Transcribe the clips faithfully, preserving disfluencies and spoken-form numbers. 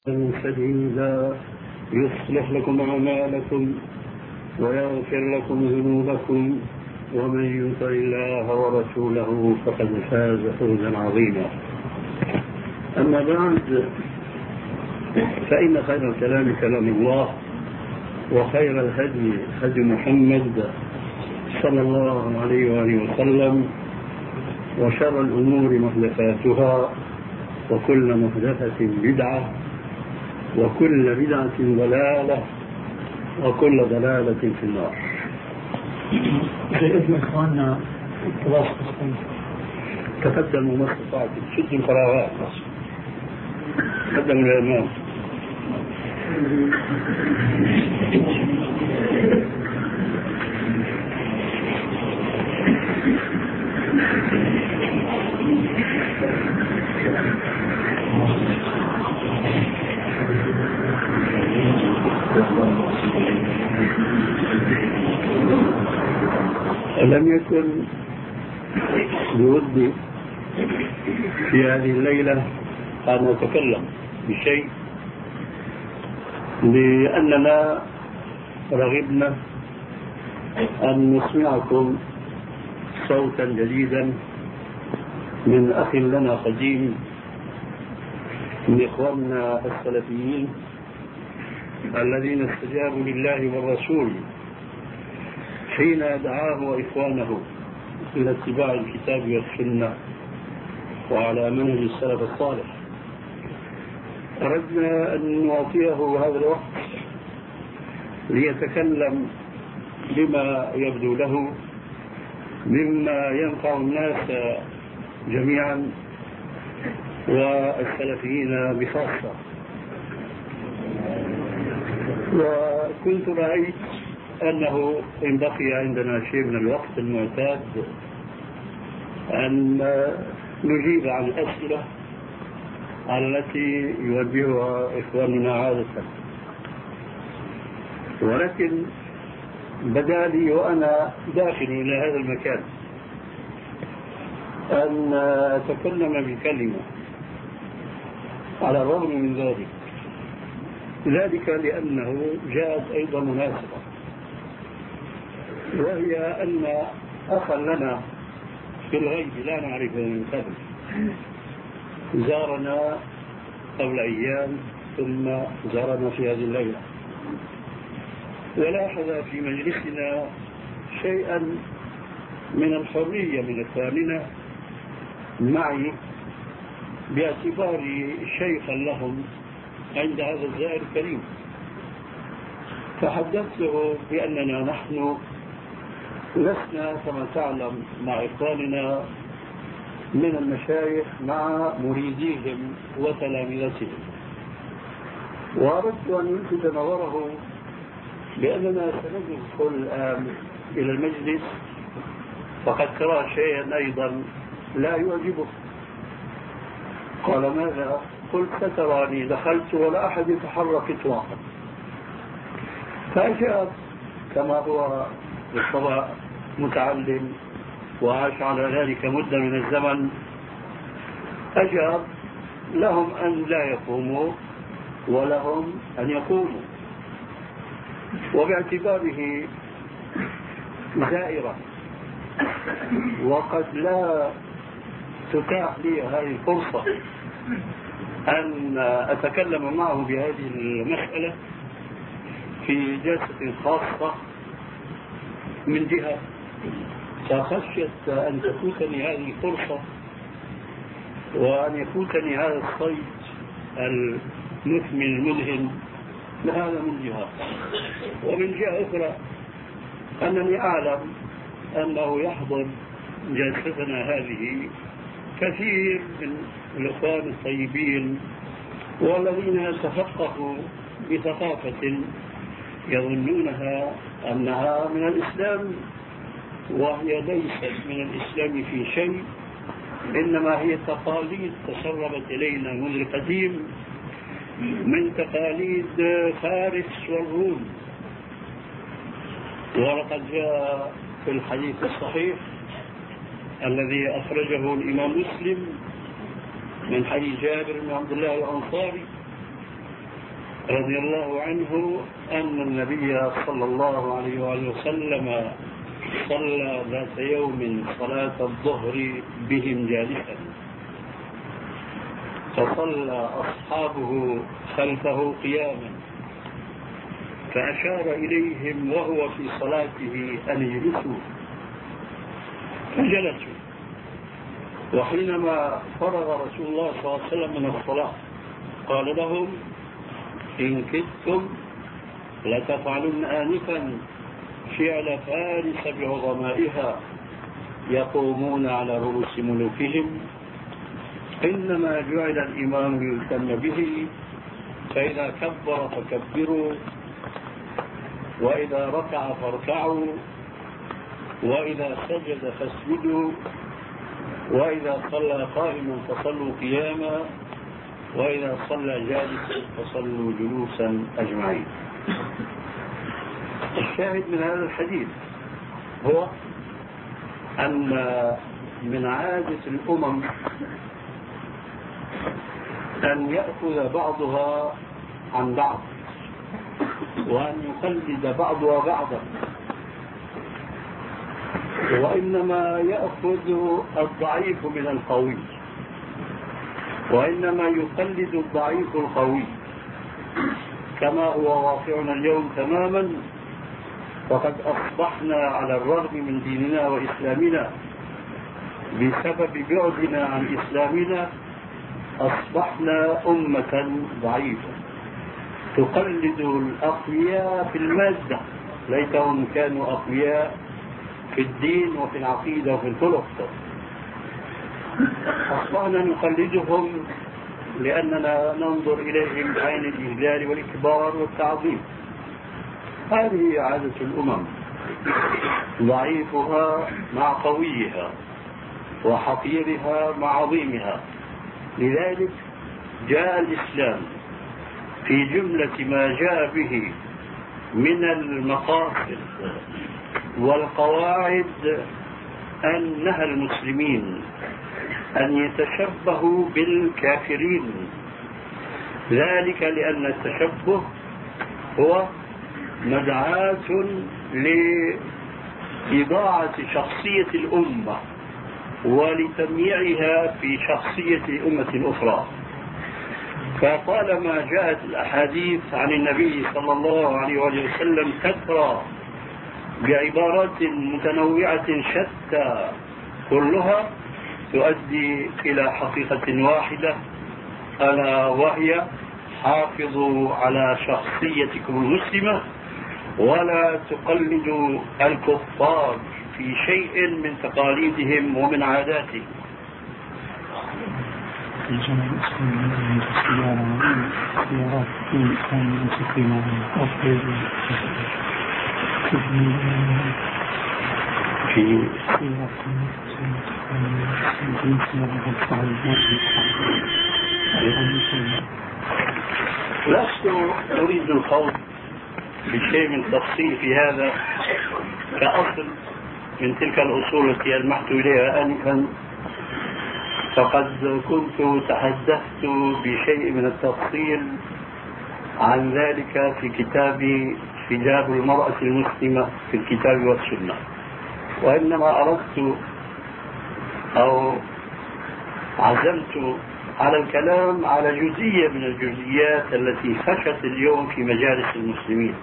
سديدا يصلح لكم أعمالكم ويغفر لكم ذنوبكم ومن يطع الله ورسوله فقد فاز فوزا عظيما. أما بعد، فإن خير الكلام كلام الله، وخير الهدي هدي محمد صلى الله عليه وآله وسلم، وشر الأمور محدثاتها، وكل محدثة بدعة، وكل بدعة ضلالة، وكل ضلالة في النار. بإذن إخواننا تقدموا ما استطعتم، شدوا الفراغات، تقدموا للأمام. لم يكن بودي في هذه الليلة أن نتكلم بشيء، لأننا رغبنا أن نسمعكم صوتا جديدا من أخ لنا قديم من إخواننا السلفيين الذين استجابوا لله والرسول حين دعاه وإخوانه إلى اتباع الكتاب والسنة وعلى منهج السلف الصالح. أردنا أن نعطيه هذا الوقت ليتكلم بما يبدو له مما ينفع الناس جميعا والسلفيين بخاصة. وكنت رأيت أنه إن بقي عندنا شيء من الوقت المعتاد أن نجيب عن الأسئلة التي يوجهها إخواننا عادة، ولكن بدا لي وأنا داخل إلى هذا المكان أن أتكلم بكلمة على الرغم من ذلك ذلك لأنه جاءت أيضا مناسبة، وهي أن أخا لنا في الغيب لا نعرفه من قبل زارنا قبل أيام ثم زارنا في هذه الليلة، ولاحظ في مجلسنا شيئا من الحرية من إخواننا معي باعتباري شيخا لهم عند هذا الزائر الكريم. فحدثته بأننا نحن لسنا كما تعلم مع إخواننا من المشايخ مع مريديهم وتلامذتهم، وأردت أن يلفت نظره بأننا سندخل الآن إلى المجلس فقد ترى شيئا أيضا لا يعجبه. قال: ماذا؟ قلت: ستراني دخلت ولا أحد يتحرك إطلاقا. فأجاب كما هو بالطبع متعلم وعاش على ذلك مدة من الزمن، أجاب: لهم أن لا يقوموا ولهم أن يقوموا. وباعتباره دائرة وقد لا تتاح لي هذه الفرصة أن أتكلم معه بهذه المسألة في جلسة خاصة من جهة، فخشيت أن تفوتني هذه الفرصة وأن يفوتني هذا الصيد المثمن المذهل. هذا من جهة، ومن جهة أخرى أنني أعلم أنه يحضر جلستنا هذه كثير من الإخوان الطيبين والذين تفقهوا بثقافة يظنونها أنها من الإسلام، وهي ليست من الإسلام في شيء، إنما هي تقاليد تسربت إلينا منذ القديم من تقاليد فارس والروم. ولقد جاء في الحديث الصحيح الذي أخرجه الإمام مسلم من حديث جابر بن عبد الله الأنصاري رضي الله عنه أن النبي صلى الله عليه وآله وسلم صلى ذات يوم صلاة الظهر بهم جالسا، فصلى أصحابه خلفه قياما، فأشار إليهم وهو في صلاته أن يجلسوا فجلسوا. وحينما فرغ رسول الله صلى الله عليه وسلم من الصلاة قال لهم: إن كدتم لتفعلن آنفا فعل فارس بعظمائها يقومون على رؤوس ملوكهم، إنما جعل الإمام ليؤتم به، فإذا كبر فكبروا، وإذا ركع فاركعوا، وإذا سجد فاسجدوا، وإذا صلى قائما فصلوا قياما، وإذا صلى جالسا فصلوا جلوسا أجمعين. الشاهد من هذا الحديث هو أن من عادة الأمم أن يأخذ بعضها عن بعض، وأن يقلد بعضها بعضا، وإنما يأخذ الضعيف من القوي، وإنما يقلد الضعيف القوي، كما هو واقعنا اليوم تماما. وقد أصبحنا على الرغم من ديننا وإسلامنا بسبب بعدنا عن إسلامنا أصبحنا أمة ضعيفة تقلد الأقوياء في المادة، ليتهم كانوا أقوياء في الدين وفي العقيدة وفي الخلق. أصبحنا نقلدهم لأننا ننظر إليهم بعين الإجلال والإكبار والتعظيم. هذه عادة الأمم، ضعيفها مع قويها وحقيرها مع عظيمها. لذلك جاء الإسلام في جملة ما جاء به من المقاصد والقواعد أن نهى المسلمين أن يتشبهوا بالكافرين، ذلك لأن التشبه هو مدعاة لإضاعة شخصية الأمة ولتمييعها في شخصية أمة أخرى. فطالما جاءت الأحاديث عن النبي صلى الله عليه وسلم كثرة بعبارات متنوعة شتى كلها تؤدي إلى حقيقة واحدة، ألا وهي: حافظوا على شخصيتكم المسلمة ولا تقلدوا الكفار في شيء من تقاليدهم ومن عاداتهم. الجمع الإسلامي من السيارة سيارات الدين الإسلامي المسكين أفضل في لست أريد الخوض بشيء من تفصيل في هذا كأصل من تلك الأصول التي ألمحت إليها آنفا، فقد كنت تحدثت بشيء من التفصيل عن ذلك في كتابي حجاب المرأة المسلمة في الكتاب والسنة، وإنما أردت أو عزمت على الكلام على جزئية من الجزئيات التي فشت اليوم في مجالس المسلمين.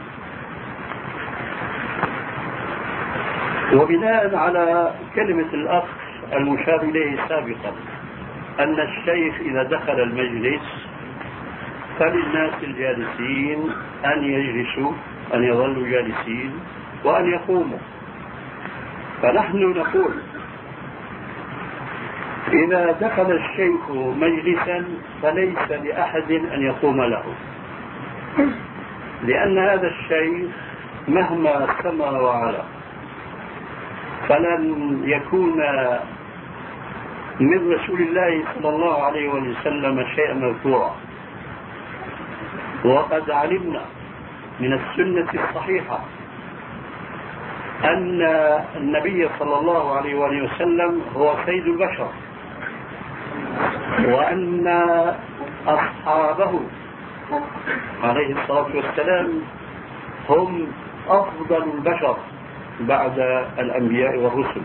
وبناء على كلمة الأخ المشار إليه سابقا أن الشيخ إذا دخل المجلس فللناس الجالسين أن يجلسوا، أن يظلوا جالسين وأن يقوموا. فنحن نقول: إذا دخل الشيخ مجلسا فليس لأحد أن يقوم له، لأن هذا الشيخ مهما سمى وعلا فلن يكون من رسول الله صلى الله عليه وسلم شيئا مذكورا. وقد علمنا من السنة الصحيحة أن النبي صلى الله عليه وسلم هو سيد البشر، وأن أصحابه عليه الصلاة والسلام هم أفضل البشر بعد الأنبياء والرسل،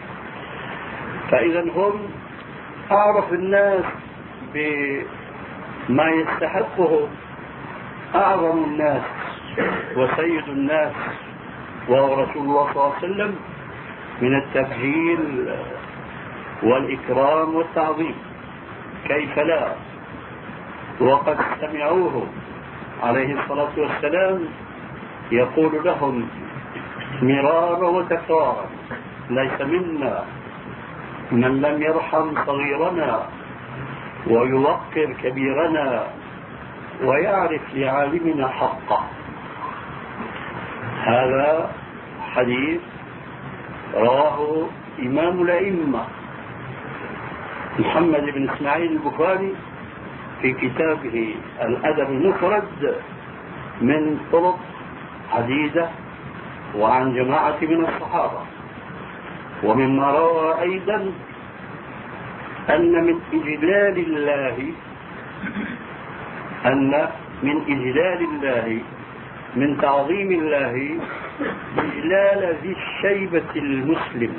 فإذا هم أعرف الناس بما يستحقه أعظم الناس وسيد الناس وهو رسول الله صلى الله عليه وسلم من التبجيل والإكرام والتعظيم، كيف لا؟ وقد سمعوه عليه الصلاة والسلام يقول لهم مرارا وتكرارا: ليس منا من لم يرحم صغيرنا ويوقر كبيرنا ويعرف لعالمنا حقه. هذا حديث رواه إمام الأئمة محمد بن إسماعيل البخاري في كتابه الأدب المفرد من طرق عديدة وعن جماعة من الصحابة. ومما روى أيضا أن من إجلال الله أن من إجلال الله من تعظيم الله إجلال ذي الشيبة المسلم.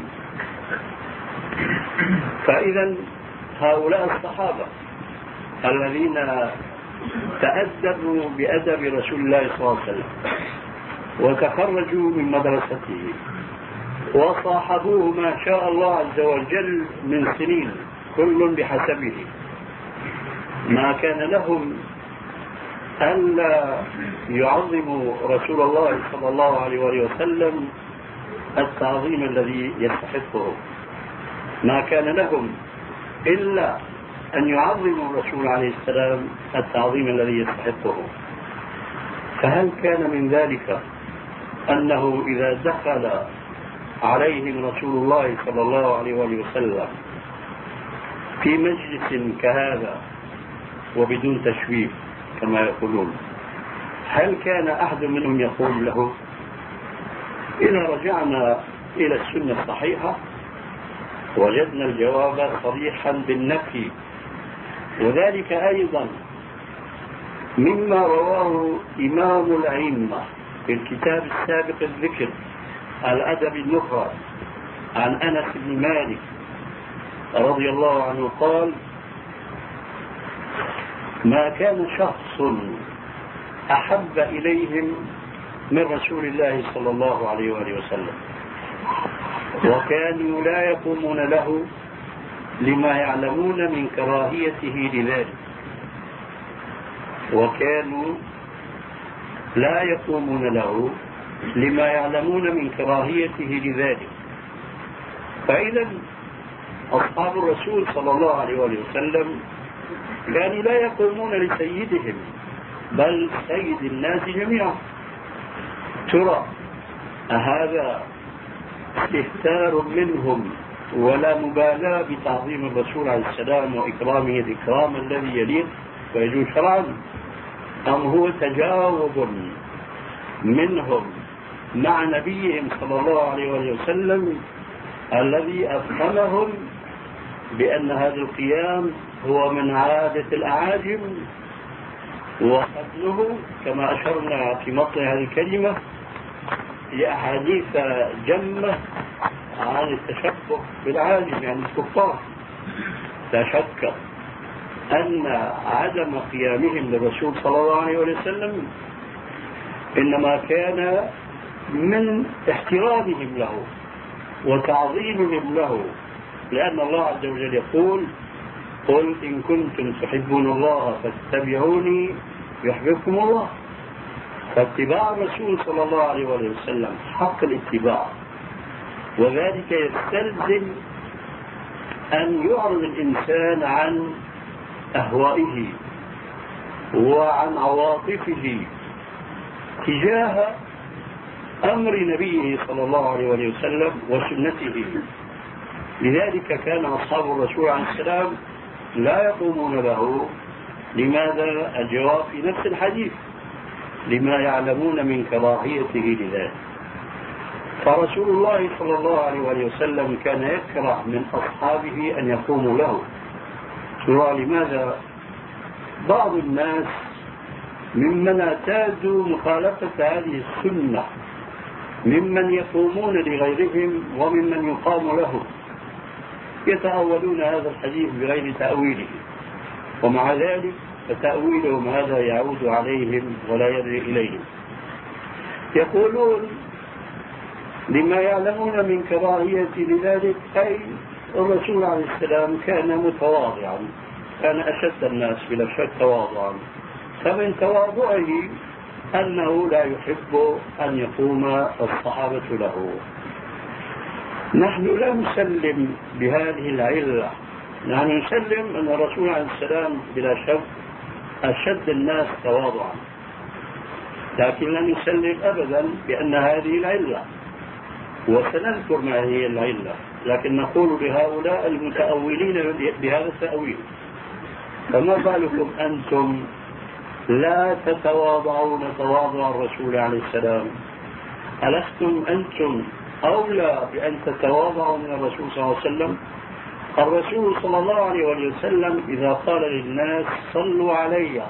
فإذا هؤلاء الصحابة الذين تأدبوا بأدب رسول الله صلى الله عليه وسلم وتخرجوا من مدرسته وصاحبوه ما شاء الله عز وجل من سنين كل بحسبه، ما كان لهم ألا يعظموا رسول الله صلى الله عليه وسلم التعظيم الذي يستحقه، ما كان لهم إلا أن يعظموا الرسول عليه السلام التعظيم الذي يستحقه. فهل كان من ذلك أنه إذا دخل عليهم رسول الله صلى الله عليه وسلم في مجلس كهذا وبدون تشويش كما يقولون، هل كان أحد منهم يقول له؟ إذا رجعنا إلى السنة الصحيحة وجدنا الجواب صريحا بالنفي، وذلك أيضا مما رواه إمام الأئمة في الكتاب السابق الذكر الأدب المفرد عن أنس بن مالك رضي الله عنه قال: ما كان شخص أحب إليهم من رسول الله صلى الله عليه وآله وسلم، وكانوا لا يقومون له لما يعلمون من كراهيته لذلك وكانوا لا يقومون له لما يعلمون من كراهيته لذلك فإذا أصحاب الرسول صلى الله عليه وآله وسلم كانوا لا يقومون لسيدهم بل سيد الناس جميعا. ترى أهذا استهتار منهم ولا مبالاة بتعظيم الرسول عليه السلام وإكرامه الإكرام الذي يليق ويجوز شرعا، أم هو تجاوب منهم مع نبيهم صلى الله عليه وسلم الذي أفهمهم بأن هذا القيام هو من عادة الأعاجم، وقبله كما أشرنا في مطلع هذه الكلمة في أحاديث جمة عن التشبه بالعاجم يعني الكفار. لا شك أن عدم قيامهم للرسول صلى الله عليه وسلم إنما كان من احترامهم له وتعظيمهم له، لأن الله عز وجل يقول: قل إن كنتم تحبون الله فاتبعوني يحببكم الله. فاتباع الرسول صلى الله عليه وسلم حق الاتباع، وذلك يستلزم أن يعرض الإنسان عن أهوائه وعن عواطفه تجاه أمر نبيه صلى الله عليه وسلم وسنته. لذلك كان أصحاب الرسول عليه السلام لا يقومون له. لماذا؟ الجواب في نفس الحديث: لما يعلمون من كراهيته لذلك. فرسول الله صلى الله عليه وسلم كان يكره من أصحابه أن يقوموا له. ترى لماذا بعض الناس ممن اعتادوا مخالفة هذه السنة، ممن يقومون لغيرهم وممن يقام لهم، يتأولون هذا الحديث بغير تأويله، ومع ذلك فتأويلهم هذا يعود عليهم ولا يدري إليهم. يقولون لما يعلمون من كراهية لذلك، أي الرسول عليه السلام كان متواضعا، كان أشد الناس بلا شك تواضعا، فمن تواضعه أنه لا يحب أن يقوم الصحابة له. نحن لا نسلم بهذه العلة، نحن نسلم أن الرسول عليه السلام بلا شك أشد الناس تواضعا، لكن لا نسلم أبدا بأن هذه العلة، وسنذكر ما هي العلة، لكن نقول لهؤلاء المتأولين بهذا التأويل: فما بالكم أنتم لا تتواضعون تواضع الرسول عليه السلام؟ ألستم أنتم أولى بأن تتواضعوا من الرسول صلى الله عليه وسلم؟ الرسول صلى الله عليه وسلم إذا قال للناس صلوا علي،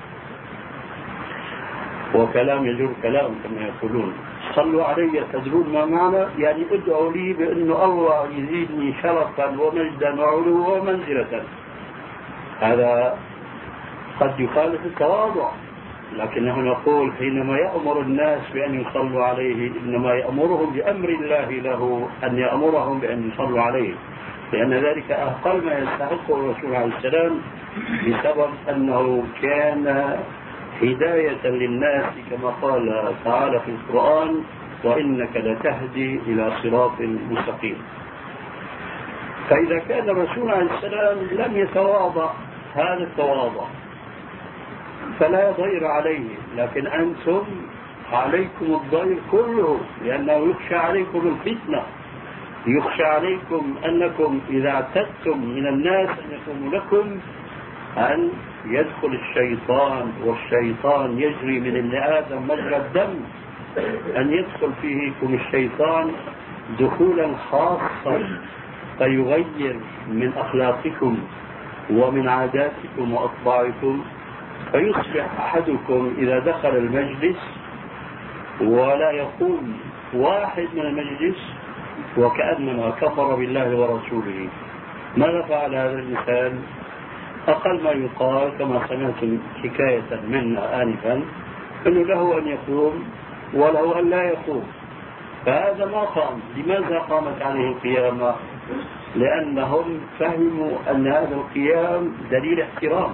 وكلام يجر كلام كما يقولون، صلوا علي تدرون ما معنى؟ يعني ادعوا لي بأنه الله يزيدني شرفا ومجدا وعلوا ومنزلة. هذا قد يخالف التواضع، لكنه نقول حينما يأمر الناس بأن يصلوا عليه إنما يأمرهم بأمر الله له أن يأمرهم بأن يصلوا عليه، لأن ذلك أقل ما يستحقه الرسول عليه السلام، بسبب أنه كان هداية للناس كما قال تعالى في القرآن: وإنك لتهدي إلى صراط مستقيم. فإذا كان الرسول عليه السلام لم يتواضع هذا التواضع فلا ضير عليه، لكن أنتم عليكم الضير كله، لأنه يخشى عليكم الفتنة، يخشى عليكم أنكم إذا اعتدتم من الناس أن يقوموا لكم أن يدخل الشيطان، والشيطان يجري من ابن آدم مجرى الدم، أن يدخل فيكم الشيطان دخولا خاصا فيغير من أخلاقكم ومن عاداتكم وأطباعكم، فيصبح أحدكم إذا دخل المجلس ولا يقوم واحد من المجلس وكأنما كفر بالله ورسوله. ماذا فعل هذا الإنسان؟ أقل ما يقال كما سمعتم حكاية منا آنفا أنه له أن يقوم وله أن لا يقوم، فهذا ما قام. لماذا قامت عليه القيامة؟ لأنهم فهموا أن هذا القيام دليل احترام،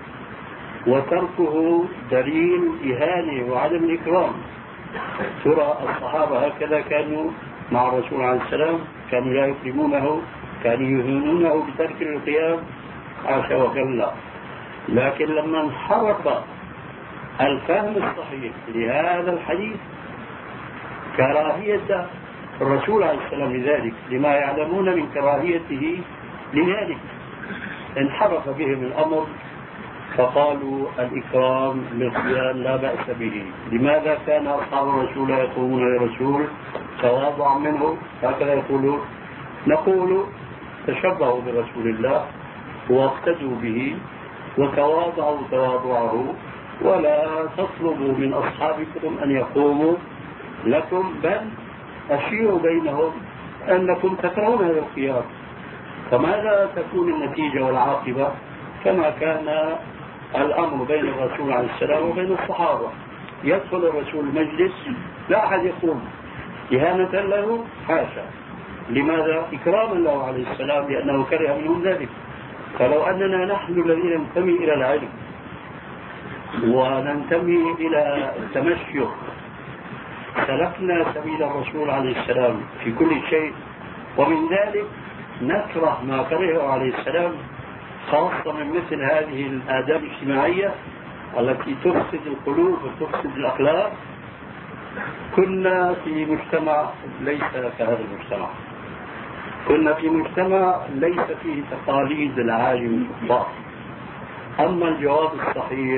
وتركه دليل إهانة وعدم الإكرام. ترى الصحابة هكذا كانوا مع الرسول عليه السلام؟ كانوا لا يكرمونه، كانوا يهينونه بترك القيام؟ حاشا وكلا. لكن لما انحرف الفهم الصحيح لهذا الحديث كراهية الرسول عليه السلام لذلك، لما يعلمون من كراهيته لذلك، انحرف بهم الأمر فقالوا الإكرام بالقيام لا بأس به. لماذا كان أصحاب الرسول يقومون للرسول تواضعا منه؟ هكذا يقولون. نقول تشبهوا برسول الله واقتدوا به وتواضعوا تواضعه، ولا تطلبوا من أصحابكم أن يقوموا لكم، بل أشيروا بينهم أنكم تكرهون هذا القيام. فماذا تكون النتيجة والعاقبة؟ كما كان الأمر بين الرسول عليه السلام وبين الصحابة: يدخل الرسول المجلس لا أحد يقوم إهانة له، حاشا. لماذا؟ إكراما له عليه السلام، لأنه كره منهم ذلك. فلو أننا نحن الذين ننتمي إلى العلم وننتمي إلى التمشي سلكنا سبيل الرسول عليه السلام في كل شيء، ومن ذلك نكره ما كرهه عليه السلام، خاصة من مثل هذه الآداب الاجتماعية التي تفسد القلوب وتفسد الأخلاق، كنا في مجتمع ليس كهذا المجتمع، كنا في مجتمع ليس فيه تقاليد العالم الكبار. أما الجواب الصحيح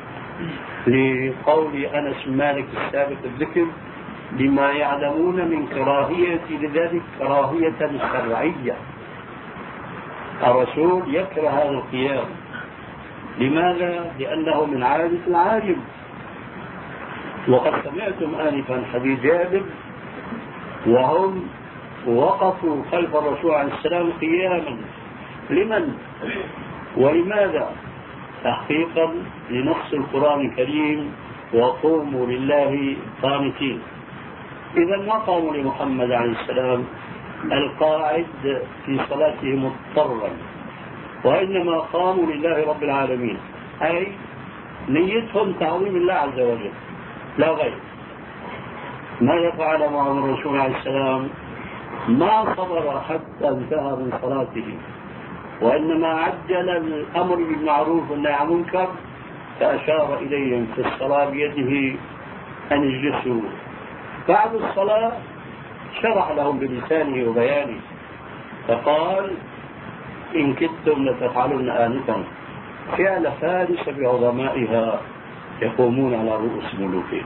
لقول أنس بن مالك السابق الذكر: لما يعلمون من كراهية لذلك كراهية شرعية. الرسول يكره هذا القيام، لماذا؟ لأنه من عادة العالم. وقد سمعتم آنفا حديث جابر وهم وقفوا خلف الرسول عليه السلام قياما. لمن ولماذا؟ تحقيقا لنص القرآن الكريم وقوموا لله قانتين. إذا ما قاموا لمحمد عليه السلام القاعد في صلاته مضطرا، وإنما قاموا لله رب العالمين، أي نيتهم تعظيم الله عز وجل لا غير. ماذا فعل معهم الرسول عليه السلام؟ ما صبر حتى انتهى من صلاته، وإنما عجل الأمر بالمعروف والنهي عن المنكر، فأشار إليهم في الصلاة بيده أن يجلسوا. بعد الصلاة شرح لهم بلسانه وبيانه فقال: إن كدتم لتفعلن آنفا فعل فارس بعظمائها يقومون على رؤوس ملوكهم.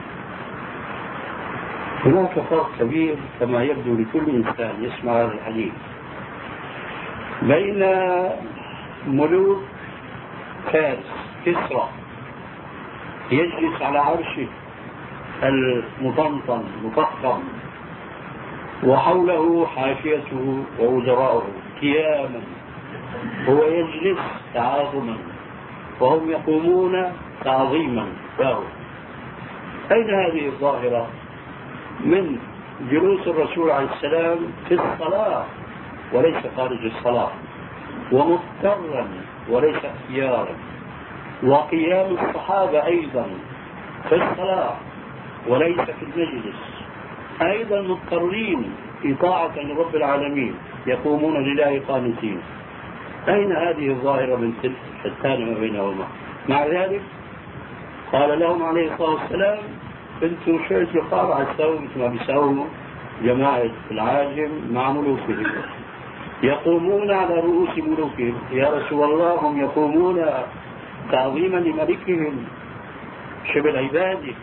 هناك فرق كبير كما يبدو لكل إنسان يسمع هذا الحديث بين ملوك فارس كسرى يجلس على عرشه المطنطن مفخم وحوله حاشيته ووزراؤه قياما، هو يجلس تعاظما وهم يقومون تعظيما له. أين هذه الظاهرة من جلوس الرسول عليه السلام في الصلاة وليس خارج الصلاة، ومضطرا وليس اختيارا، وقيام الصحابة أيضا في الصلاة وليس في المجلس أيضا مضطرين إطاعة لرب العالمين يقومون لله قانتين؟ أين هذه الظاهرة من تلك الشتان ما بينهما؟ مع ذلك قال لهم عليه الصلاة والسلام: انتم شوية رقابة على السوء مثل ما بيساووا جماعة العاجم مع ملوكهم، يقومون على رؤوس ملوكهم. يا رسول الله هم يقومون تعظيما لملكهم شبه عباده،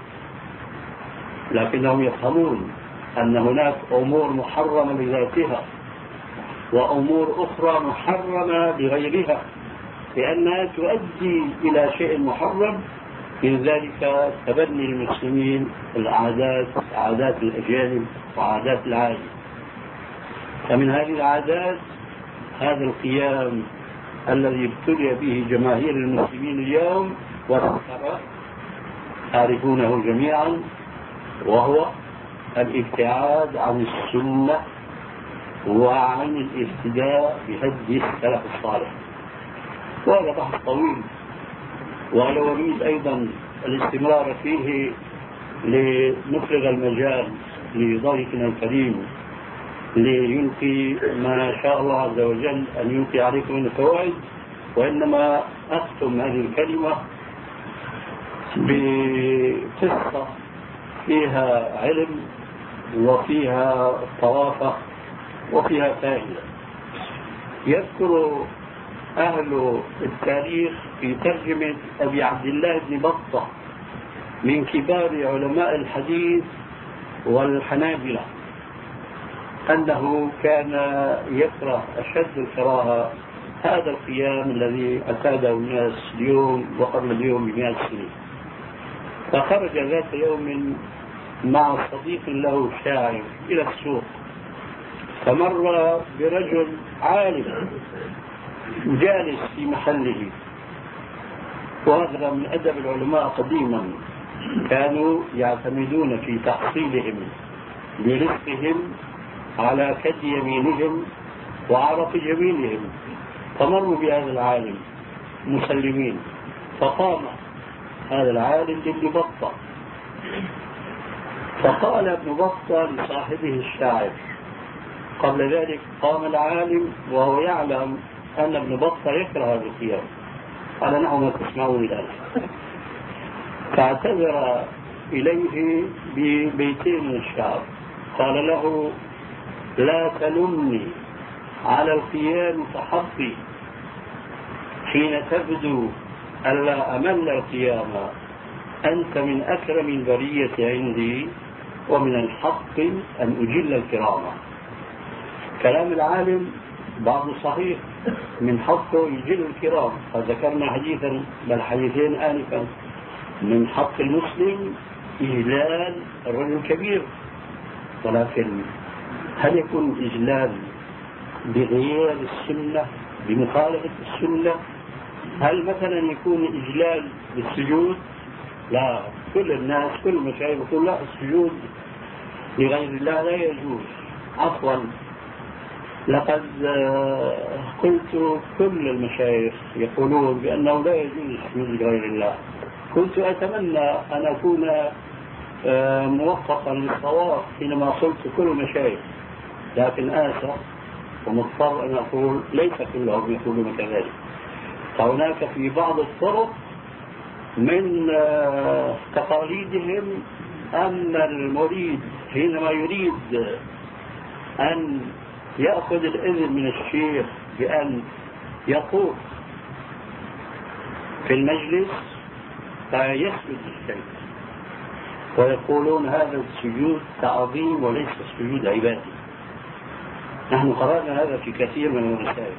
لكنهم يفهمون أن هناك أمور محرمة لذاتها وأمور أخرى محرمة لغيرها، لأنها تؤدي إلى شيء محرم، من ذلك تبني المسلمين العادات عادات الأجانب وعادات العالم. فمن هذه العادات هذا القيام الذي ابتلي به جماهير المسلمين اليوم والفقراء تعرفونه جميعا، وهو الابتعاد عن السنة وعن الاهتداء بهدي السلف الصالح. وهذا بحث طويل، ولو أريد أيضا الاستمرار فيه لنفرغ المجال لضيفنا الكريم ليلقي ما شاء الله عز وجل أن يلقي عليكم من الفوائد، وإنما أختم هذه الكلمة بقصة فيها علم وفيها طرافة وفيها فائدة. يذكر أهل التاريخ في ترجمة أبي عبد الله بن بطة من كبار علماء الحديث والحنابلة أنه كان يكره أشد الكراهة هذا القيام الذي اعتاده الناس اليوم وقبل اليوم بمئة سنة. فخرج ذات يوم مع صديق له شاعر إلى السوق، فمر برجل عالم جالس في محله، وهذا من أدب العلماء قديما، كانوا يعتمدون في تحصيلهم برزقهم على كد يمينهم وعرق جبينهم. فمروا بهذا العالم مسلمين، فقام هذا العالم لابن بطة، فقال ابن بطة لصاحبه الشاعر. قبل ذلك قام العالم وهو يعلم أن ابن بطة يكره هذا القيام، قال: نعم ما تسمعون الآن. فاعتذر إليه ببيتين من الشعر، قال له: لا تلمني على القيام فحظي حين تبدو ألا أمل القيام، أنت من أكرم البرية عندي ومن الحق أن أجل الكرامة. كلام العالم بعضه صحيح من حقه يجل الكرام. فذكرنا حديثا بل حديثين آنفا من حق المسلم إجلال الرجل الكبير، ولكن هل يكون إجلال بغير السنة بمخالفة السنة؟ هل مثلا يكون إجلال بالسجود؟ لا، كل الناس كل المشايخ يقول لا، السجود لغير الله لا يجوز. عفوا، لقد قلت كل المشايخ يقولون بأنه لا يجوز السجود لغير الله. كنت أتمنى أن أكون موفقا للصواب حينما قلت كل المشايخ، لكن آسف ومضطر أن أقول ليس كلهم يقولون كذلك. فهناك في بعض الطرق من تقاليدهم أن المريد حينما يريد أن يأخذ الإذن من الشيخ بأن يطوف في المجلس فيسجد للشيخ، ويقولون هذا السجود تعظيم وليس سجود عبادي. نحن قرأنا هذا في كثير من المسائل.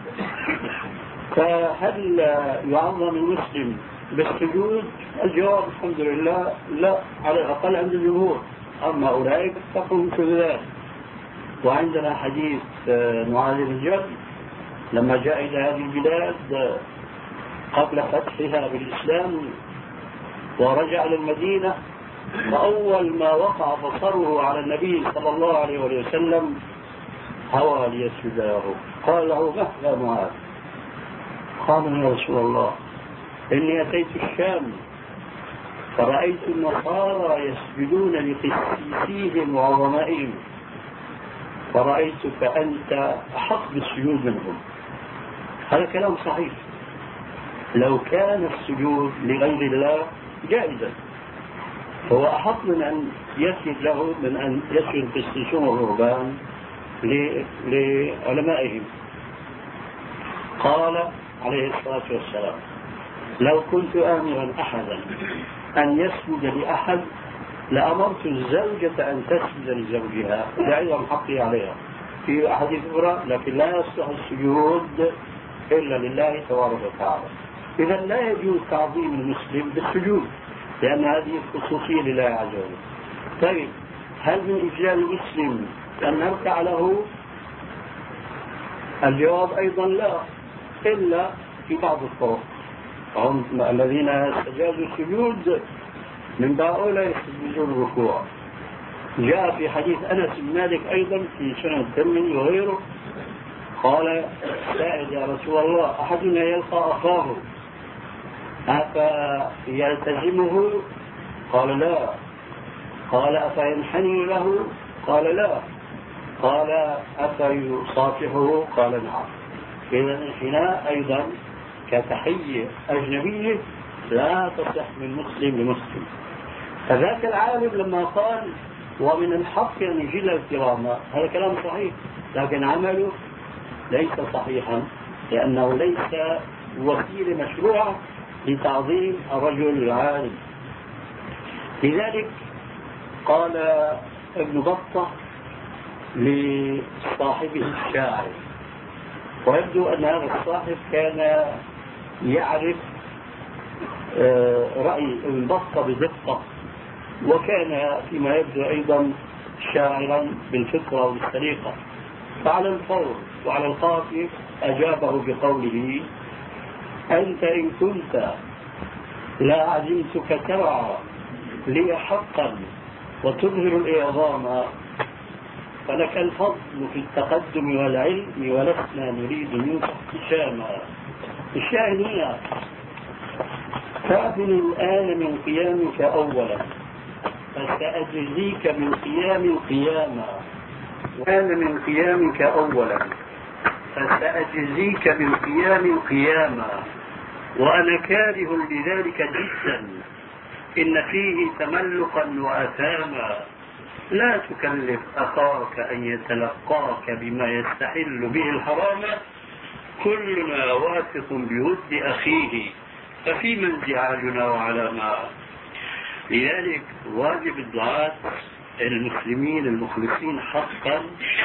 فهل يعظم المسلم بالسجود؟ الجواب الحمد لله لا، على الأقل عند الجمهور. أما أولئك فهم كذلك. وعندنا حديث معاذ بن جبل لما جاء إلى هذه البلاد قبل فتحها بالإسلام ورجع للمدينة، فأول ما وقع بصره على النبي صلى الله عليه وسلم هوى ليسجد له. قال له مهلا معاذ؟ قال يا رسول الله إني أتيت الشام فرأيت النصارى يسجدون لقسيسيهم وعظمائهم، فرأيتك أنت أحق بالسجود منهم. هذا كلام صحيح. لو كان السجود لغير الله جائزا فهو أحق من أن يسجد له من أن يسجد قسيسهم والرهبان لعلمائهم. قال عليه الصلاة والسلام لو كنت آمرا أحدا أن يسجد لأحد لأمرت الزوجة أن تسجد لزوجها لعظم حقي عليها في أحاديث أخرى، لكن لا يصح السجود إلا لله تبارك وتعالى. إذا لا يجوز تعظيم المسلم بالسجود لأن هذه خصوصية لله عز وجل. طيب، هل من إجلال المسلم أن نركع له؟ الجواب أيضا لا، إلا في بعض الطرق. هم الذين استجازوا السجود من هؤلاء يستجيزون الركوع. جاء في حديث أنس بن مالك أيضا في سنن الترمذي وغيره قال سائل يا رسول الله أحدنا يلقى أخاه أفيلتزمه؟ قال لا. قال أفينحني له؟ قال لا. قال أفيصافحه؟ قال نعم. إذا الانحناء أيضا كتحية أجنبية لا تصح من مسلم لمسلم. فذاك العالم لما قال ومن الحق أن يجل الكرام، هذا كلام صحيح، لكن عمله ليس صحيحا لأنه ليس وسيلة مشروعة لتعظيم الرجل العالم. لذلك قال ابن بطة لصاحبه الشاعر، ويبدو أن هذا الصاحب كان يعرف رأي ابن بطة بدقة، وكان فيما يبدو أيضا شاعرا بالفكرة والسليقة. فعلى الفور وعلى القافية أجابه بقوله أنت إن كنت لا عزمتك ترعى لي حقا وتظهر الإعظام فلك الفضل في التقدم والعلم ولسنا نريد منك احتشاما. الشاهد هنا فأذن الآن من قيامك أولا فسأجزيك من قيام قياما، وآن من قيامك أولا فسأجزيك من قيام قياما، وأنا كاره لذلك جدا إن فيه تملقا وأثاما. لا تكلف أخاك أن يتلقاك بما يستحل به الحرام، كلنا واثق بود أخيه ففيما انزعاجنا وعلى ما. لذلك واجب الدعاة المسلمين المخلصين حقا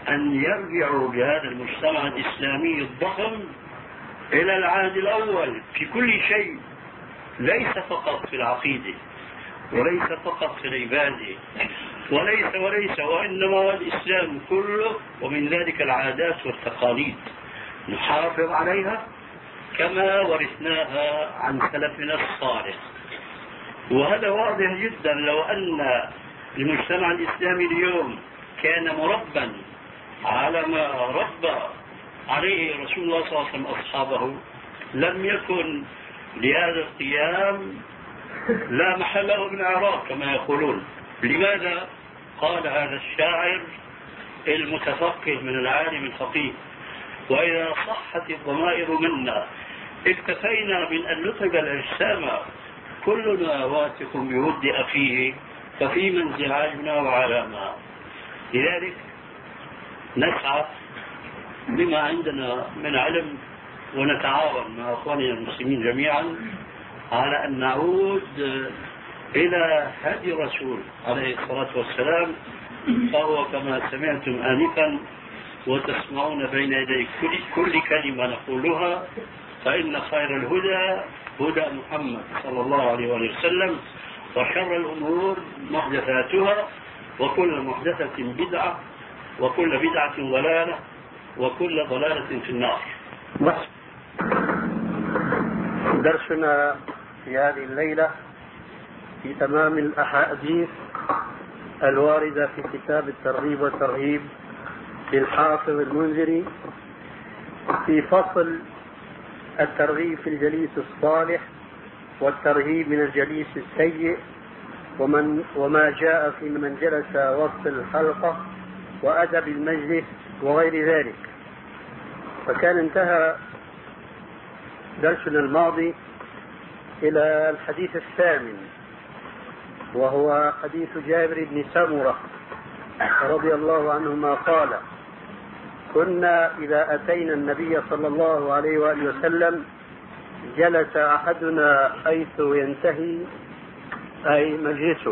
أن يرجعوا بهذا المجتمع الإسلامي الضخم إلى العهد الأول في كل شيء، ليس فقط في العقيدة وليس فقط في العبادة وليس وليس وإنما الإسلام كله، ومن ذلك العادات والتقاليد نحافظ عليها كما ورثناها عن سلفنا الصالح. وهذا واضح جدا. لو أن المجتمع الإسلامي اليوم كان مربا على ما ربى عليه رسول الله صلى الله عليه وسلم أصحابه لم يكن لهذا القيام لا محل له من إعراب كما يقولون. لماذا؟ قال هذا الشاعر المتفقه من العالم الفقيه: وإذا صحت الضمائر منا اكتفينا من أن نترك الأجسام، كلنا واثق بود أخيه ففي منزل عالمنا وعلامة. لذلك نسعى بما عندنا من علم ونتعاون مع أخواننا المسلمين جميعا على أن نعود إلى هدي الرسول عليه الصلاة والسلام، فهو كما سمعتم آنفا وتسمعون بين يدي كل, كل كلمة نقولها، فإن خير الهدى هدى محمد صلى الله عليه وسلم، وشر الأمور محدثاتها، وكل محدثة بدعة، وكل بدعة ضلالة، وكل ضلالة في النار. درسنا في هذه الليلة في تمام الأحاديث الواردة في كتاب الترغيب والترهيب للحافظ المنذري في فصل الترغيب في الجليس الصالح والترهيب من الجليس السيء، ومن وما جاء في من جلس وسط الحلقة وأدب المجلس وغير ذلك. فكان انتهى درسنا الماضي إلى الحديث الثامن، وهو حديث جابر بن سمرة رضي الله عنهما قال: كنا إذا أتينا النبي صلى الله عليه وآله وسلم جلس أحدنا حيث ينتهي أي مجلسه.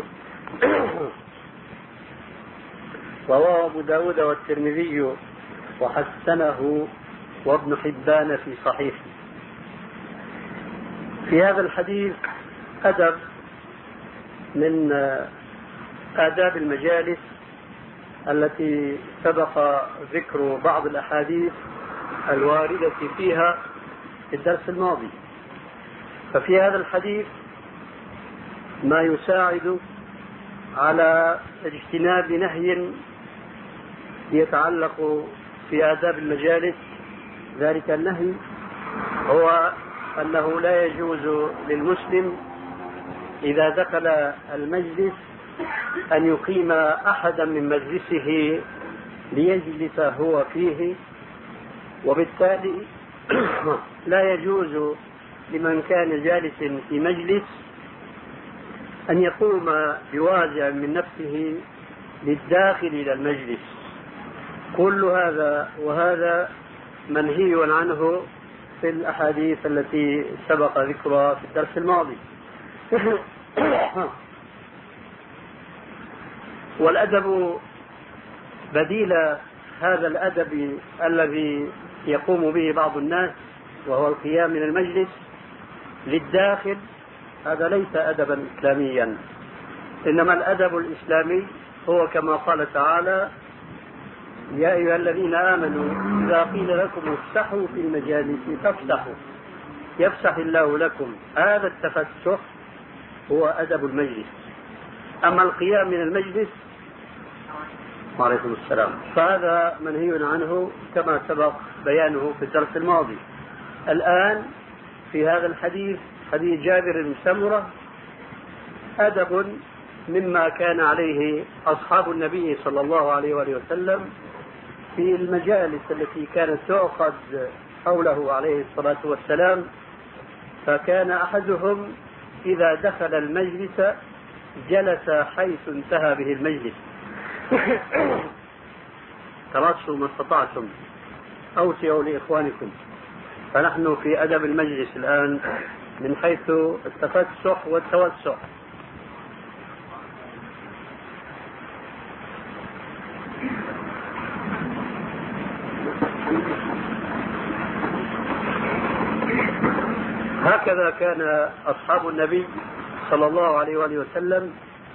رواه أبو داود والترمذي وحسنه وابن حبان في صحيحه. في هذا الحديث أدب من آداب المجالس التي سبق ذكر بعض الأحاديث الواردة فيها في الدرس الماضي. ففي هذا الحديث ما يساعد على اجتناب نهي يتعلق في آداب المجالس. ذلك النهي هو أنه لا يجوز للمسلم إذا دخل المجلس أن يقيم أحدا من مجلسه ليجلس هو فيه، وبالتالي لا يجوز لمن كان جالس في مجلس أن يقوم بوازع من نفسه للداخل إلى المجلس. كل هذا وهذا منهي عنه في الأحاديث التي سبق ذكرها في الدرس الماضي. والأدب بديل هذا الأدب الذي يقوم به بعض الناس وهو القيام من المجلس للداخل، هذا ليس أدبا إسلاميا، إنما الأدب الإسلامي هو كما قال تعالى: يا أيها الذين آمنوا إذا قيل لكم افسحوا في المجالس فافسحوا يفسح الله لكم. هذا التفسح هو أدب المجلس. أما القيام من المجلس وعليكم السلام فهذا منهي عنه كما سبق بيانه في الدرس الماضي. الآن في هذا الحديث حديث جابر بن سمرة أدب مما كان عليه أصحاب النبي صلى الله عليه وآله وسلم في المجالس التي كانت تعقد حوله عليه الصلاة والسلام. فكان أحدهم إذا دخل المجلس جلس حيث انتهى به المجلس. ترصوا ما استطعتم، أوسعوا لإخوانكم. فنحن في أدب المجلس الآن من حيث التفسح والتوسع. وهكذا كان أصحاب النبي صلى الله عليه وآله وسلم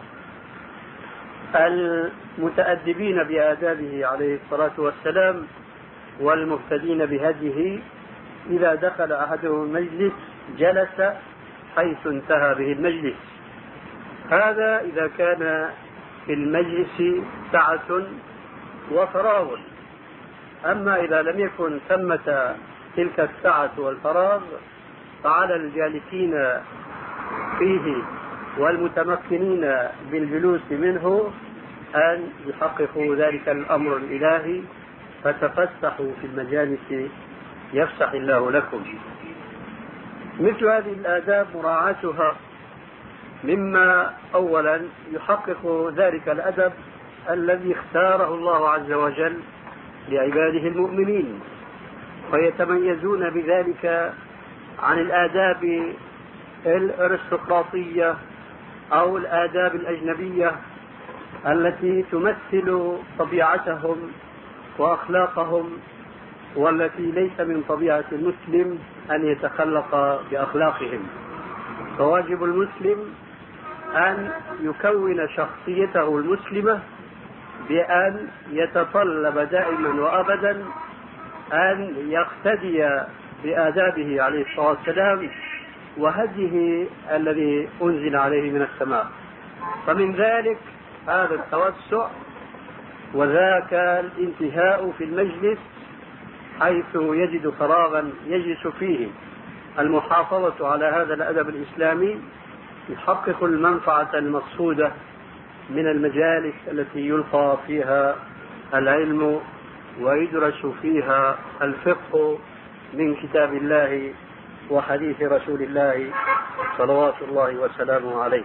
المتأدبين بآدابه عليه الصلاة والسلام والمهتدين بهديه إذا دخل أحدهم المجلس جلس حيث انتهى به المجلس. هذا إذا كان في المجلس سعة وفراغ. أما إذا لم يكن ثمة تلك السعة والفراغ فعلى الجالسين فيه والمتمكنين بالجلوس منه أن يحققوا ذلك الأمر الإلهي، فتفسحوا في المجالس يفسح الله لكم. مثل هذه الآداب مراعاتها مما أولا يحقق ذلك الأدب الذي اختاره الله عز وجل لعباده المؤمنين، ويتميزون بذلك عن الآداب الأرستقراطية أو الآداب الأجنبية التي تمثل طبيعتهم وأخلاقهم، والتي ليس من طبيعة المسلم أن يتخلق بأخلاقهم. فواجب المسلم أن يكون شخصيته المسلمة بأن يتطلب دائما وأبدا أن يقتدي بآدابه عليه الصلاة والسلام وهديه الذي أنزل عليه من السماء. فمن ذلك هذا التوسع وذاك الانتهاء في المجلس حيث يجد فراغا يجلس فيه. المحافظة على هذا الأدب الإسلامي يحقق المنفعة المقصودة من المجالس التي يلقى فيها العلم ويدرس فيها الفقه من كتاب الله وحديث رسول الله صلوات الله وسلامه عليه.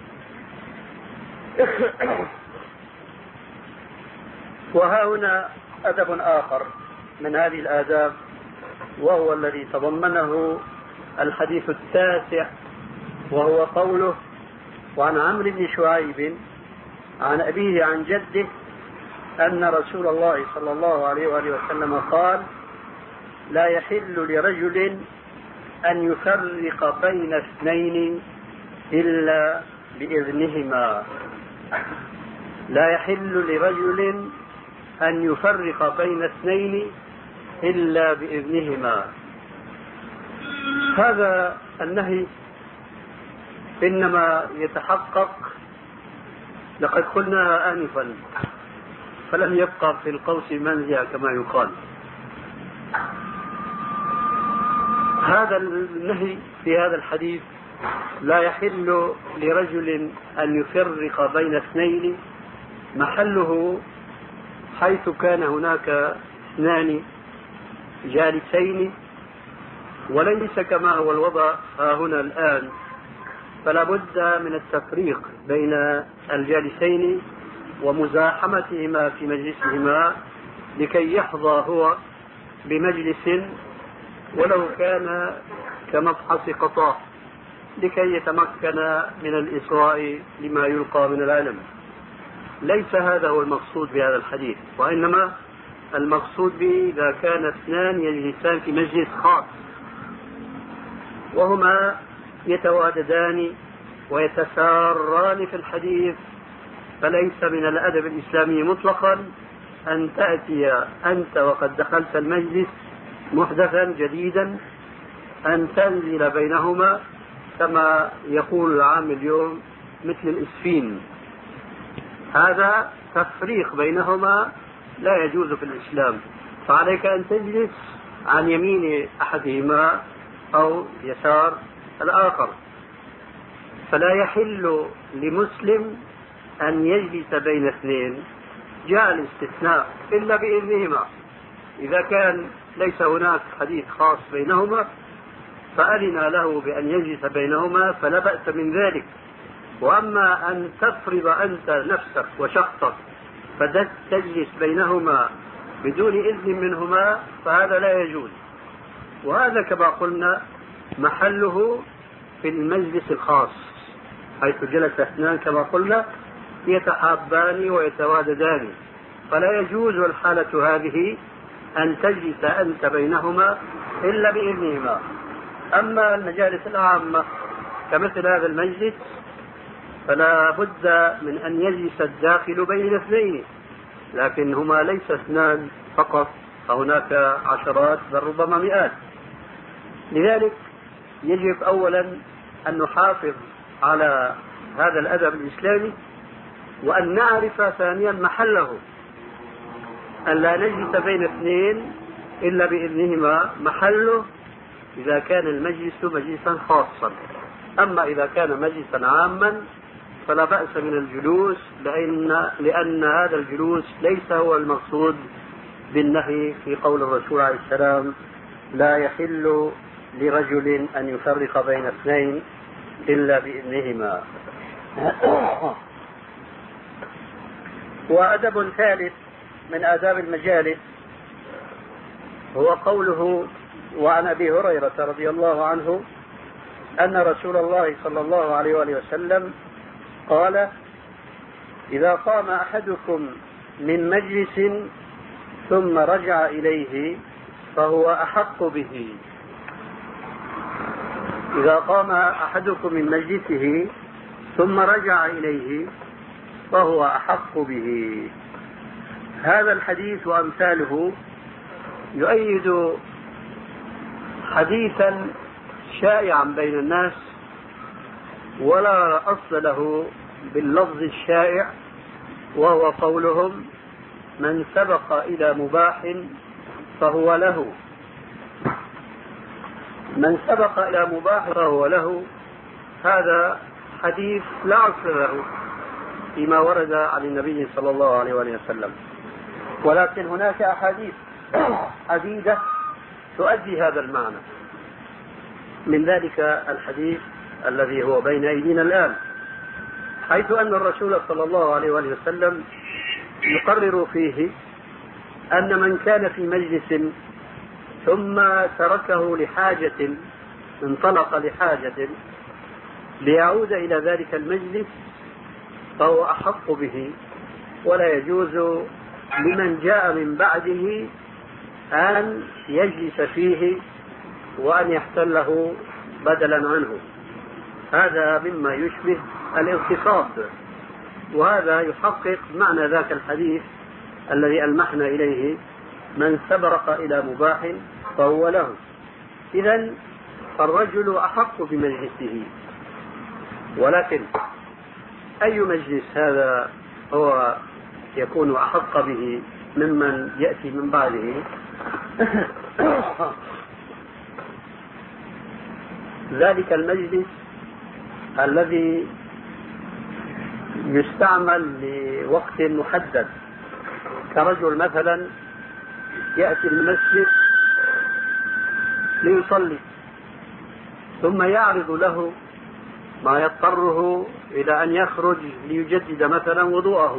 وها هنا أدب آخر من هذه الآداب، وهو الذي تضمنه الحديث التاسع، وهو قوله: وعن عمرو بن شعيب عن أبيه عن جده أن رسول الله صلى الله عليه وآله وسلم قال: لا يحل لرجل أن يفرق بين اثنين إلا بإذنهما. لا يحل لرجل أن يفرق بين اثنين إلا بإذنهما. هذا النهي إنما يتحقق، لقد قلناها آنفا فلم يبقى في القوس منزع كما يقال. هذا النهي في هذا الحديث: لا يحل لرجل أن يفرق بين اثنين، محله حيث كان هناك اثنان جالسين وليس كما هو الوضع ها هنا الآن، فلا بد من التفريق بين الجالسين ومزاحمتهما في مجلسهما لكي يحظى هو بمجلس ولو كان كمفحص قطاع، لكي يتمكن من الإصغاء لما يلقى من العلم. ليس هذا هو المقصود بهذا الحديث، وإنما المقصود به إذا كان اثنان يجلسان في مجلس خاص وهما يتواددان ويتساران في الحديث، فليس من الأدب الإسلامي مطلقا أن تأتي أنت وقد دخلت المجلس محدثا جديدا أن تنزل بينهما كما يقول العام اليوم مثل الإسفين. هذا تفريق بينهما لا يجوز في الإسلام، فعليك أن تجلس عن يمين أحدهما أو يسار الآخر. فلا يحل لمسلم أن يجلس بين اثنين، جاء الاستثناء إلا بإذنهما. إذا كان ليس هناك حديث خاص بينهما فأذن له بأن يجلس بينهما فلا بأس من ذلك. وأما أن تفرض أنت نفسك وشخصك فتجلس بينهما بدون إذن منهما فهذا لا يجوز. وهذا كما قلنا محله في المجلس الخاص حيث جلس اثنان كما قلنا يتحابان ويتواددان، فلا يجوز الحالة هذه أن تجلس أنت بينهما إلا بإذنهما. أما المجالس العامة كمثل هذا المجلس فلا بد من أن يجلس الداخل بين اثنين، لكن هما ليس اثنان فقط، فهناك عشرات بل ربما مئات. لذلك يجب أولا أن نحافظ على هذا الأدب الإسلامي، وأن نعرف ثانيا محله، أن لا نجلس بين اثنين إلا بإذنهما محله إذا كان المجلس مجلسا خاصا. أما إذا كان مجلسا عاما فلا بأس من الجلوس، لأن, لأن هذا الجلوس ليس هو المقصود بالنهي في قول الرسول عليه السلام: لا يحل لرجل أن يفرق بين اثنين إلا بإذنهما. وأدب ثالث من آداب المجالس هو قوله: وعن أبي هريرة رضي الله عنه أن رسول الله صلى الله عليه وآله وسلم قال: إذا قام أحدكم من مجلس ثم رجع إليه فهو أحق به. إذا قام أحدكم من مجلسه ثم رجع إليه فهو أحق به. هذا الحديث وأمثاله يؤيد حديثا شائعا بين الناس ولا أصل له باللفظ الشائع، وهو قولهم: من سبق إلى مباح فهو له. من سبق إلى مباح فهو له، هذا حديث لا أصل له فيما ورد عن النبي صلى الله عليه وسلم، ولكن هناك أحاديث عديدة تؤدي هذا المعنى. من ذلك الحديث الذي هو بين أيدينا الآن، حيث أن الرسول صلى الله عليه وسلم يقرر فيه أن من كان في مجلس ثم تركه لحاجة، انطلق لحاجة ليعود إلى ذلك المجلس فهو أحق به، ولا يجوز لمن جاء من بعده أن يجلس فيه وأن يحتله بدلا عنه. هذا مما يشبه الاغتصاب، وهذا يحقق معنى ذاك الحديث الذي ألمحنا إليه: من سبق إلى مباح فهو له. إذن الرجل أحق بمجلسه، ولكن أي مجلس هذا هو يكون أحق به ممن يأتي من بعده؟ ذلك المجلس الذي يستعمل لوقت محدد، كرجل مثلا يأتي المسجد ليصلي ثم يعرض له ما يضطره إلى أن يخرج ليجدد مثلا وضوءه،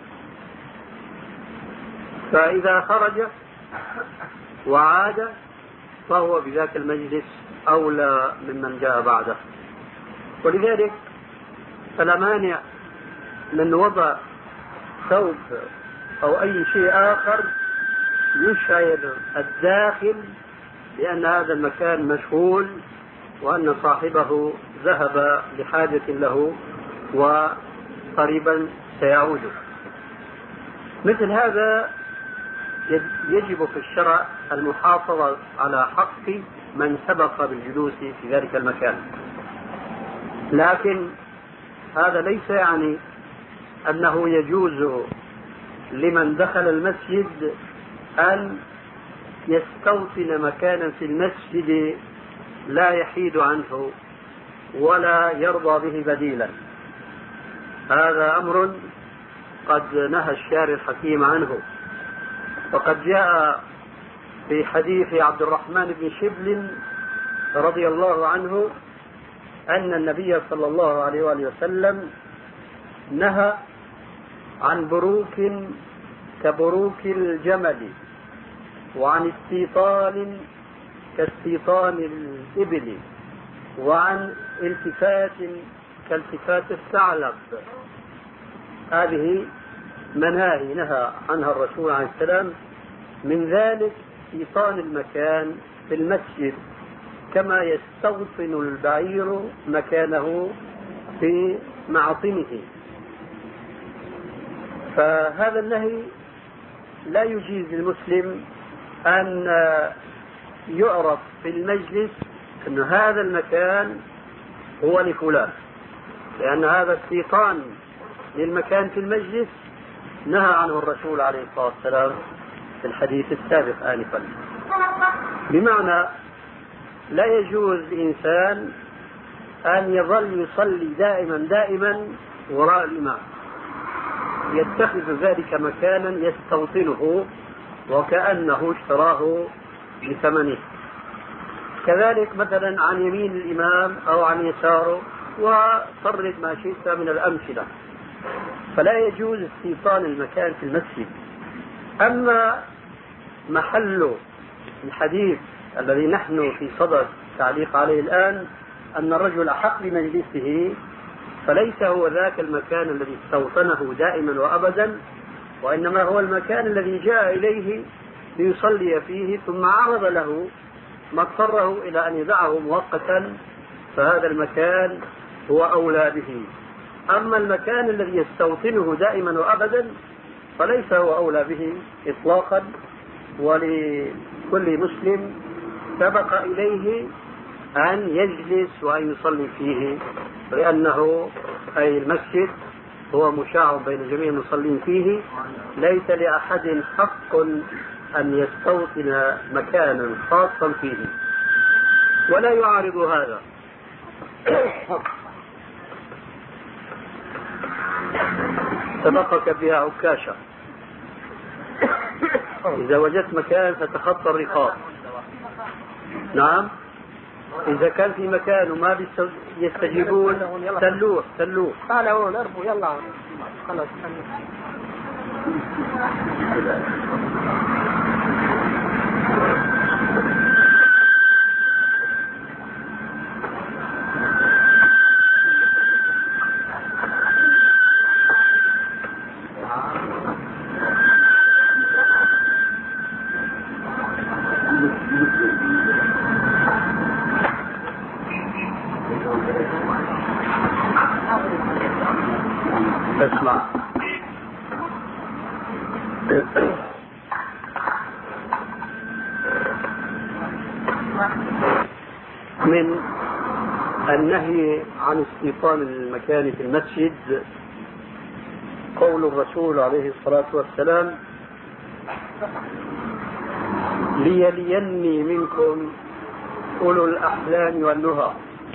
فإذا خرج وعاد فهو بذاك المجلس أولى ممن جاء بعده. ولذلك فلا مانع من وضع ثوب أو أي شيء آخر يشعر الداخل بأن هذا المكان مشغول وأن صاحبه ذهب لحاجة له وقريبا سيعود. مثل هذا يجب في الشرع المحافظة على حق من سبق بالجلوس في ذلك المكان، لكن هذا ليس يعني أنه يجوز لمن دخل المسجد أن يستوطن مكانا في المسجد لا يحيد عنه ولا يرضى به بديلا. هذا أمر قد نهى الشارع الحكيم عنه، وقد جاء في حديث عبد الرحمن بن شبل رضي الله عنه أن النبي صلى الله عليه وآله وسلم نهى عن بروك كبروك الجمل، وعن استيطان كاستيطان الإبل، وعن التفات كالتفات الثعلب. هذه مناهي نهى عنها الرسول عليه السلام، من ذلك استيطان المكان في المسجد كما يستوطن البعير مكانه في معطنه. فهذا النهي لا يجيز للمسلم أن يعرف في المجلس أن هذا المكان هو لفلان، لأن هذا استيطان للمكان في المجلس نهى عنه الرسول عليه الصلاة والسلام في الحديث السابق آنفا. بمعنى لا يجوز لإنسان أن يظل يصلي دائما دائما وراء الإمام، يتخذ ذلك مكانا يستوطنه وكأنه اشتراه بثمنه. كذلك مثلا عن يمين الإمام أو عن يساره، وفرد ما شئت من الأمثلة. فلا يجوز استيطان المكان في المسجد. أما محل الحديث الذي نحن في صدد التعليق عليه الآن، أن الرجل أحق بمجلسه، فليس هو ذاك المكان الذي استوطنه دائما وأبدا، وإنما هو المكان الذي جاء إليه ليصلي فيه ثم عرض له ما اضطره إلى أن يدعه مؤقتا، فهذا المكان هو أولى به. أما المكان الذي يستوطنه دائما وأبدا فليس هو أولى به إطلاقا، ولكل مسلم سبق إليه أن يجلس وأن يصلي فيه، لأنه أي المسجد هو مشاع بين جميع المصلين فيه، ليس لأحد حق أن يستوطن مكانا خاصا فيه، ولا يعارض هذا. سبقك بها عكاشة، إذا وجدت مكان فتخطى الرقاب. نعم، إذا كان في مكان وما يستجيبون سلوه سلوه تعالوا نربو يلا خلاص. اسمع، من النهي عن استيطان المكان في المسجد قول الرسول عليه الصلاة والسلام: ليليني منكم أولو الأحلام والنهى.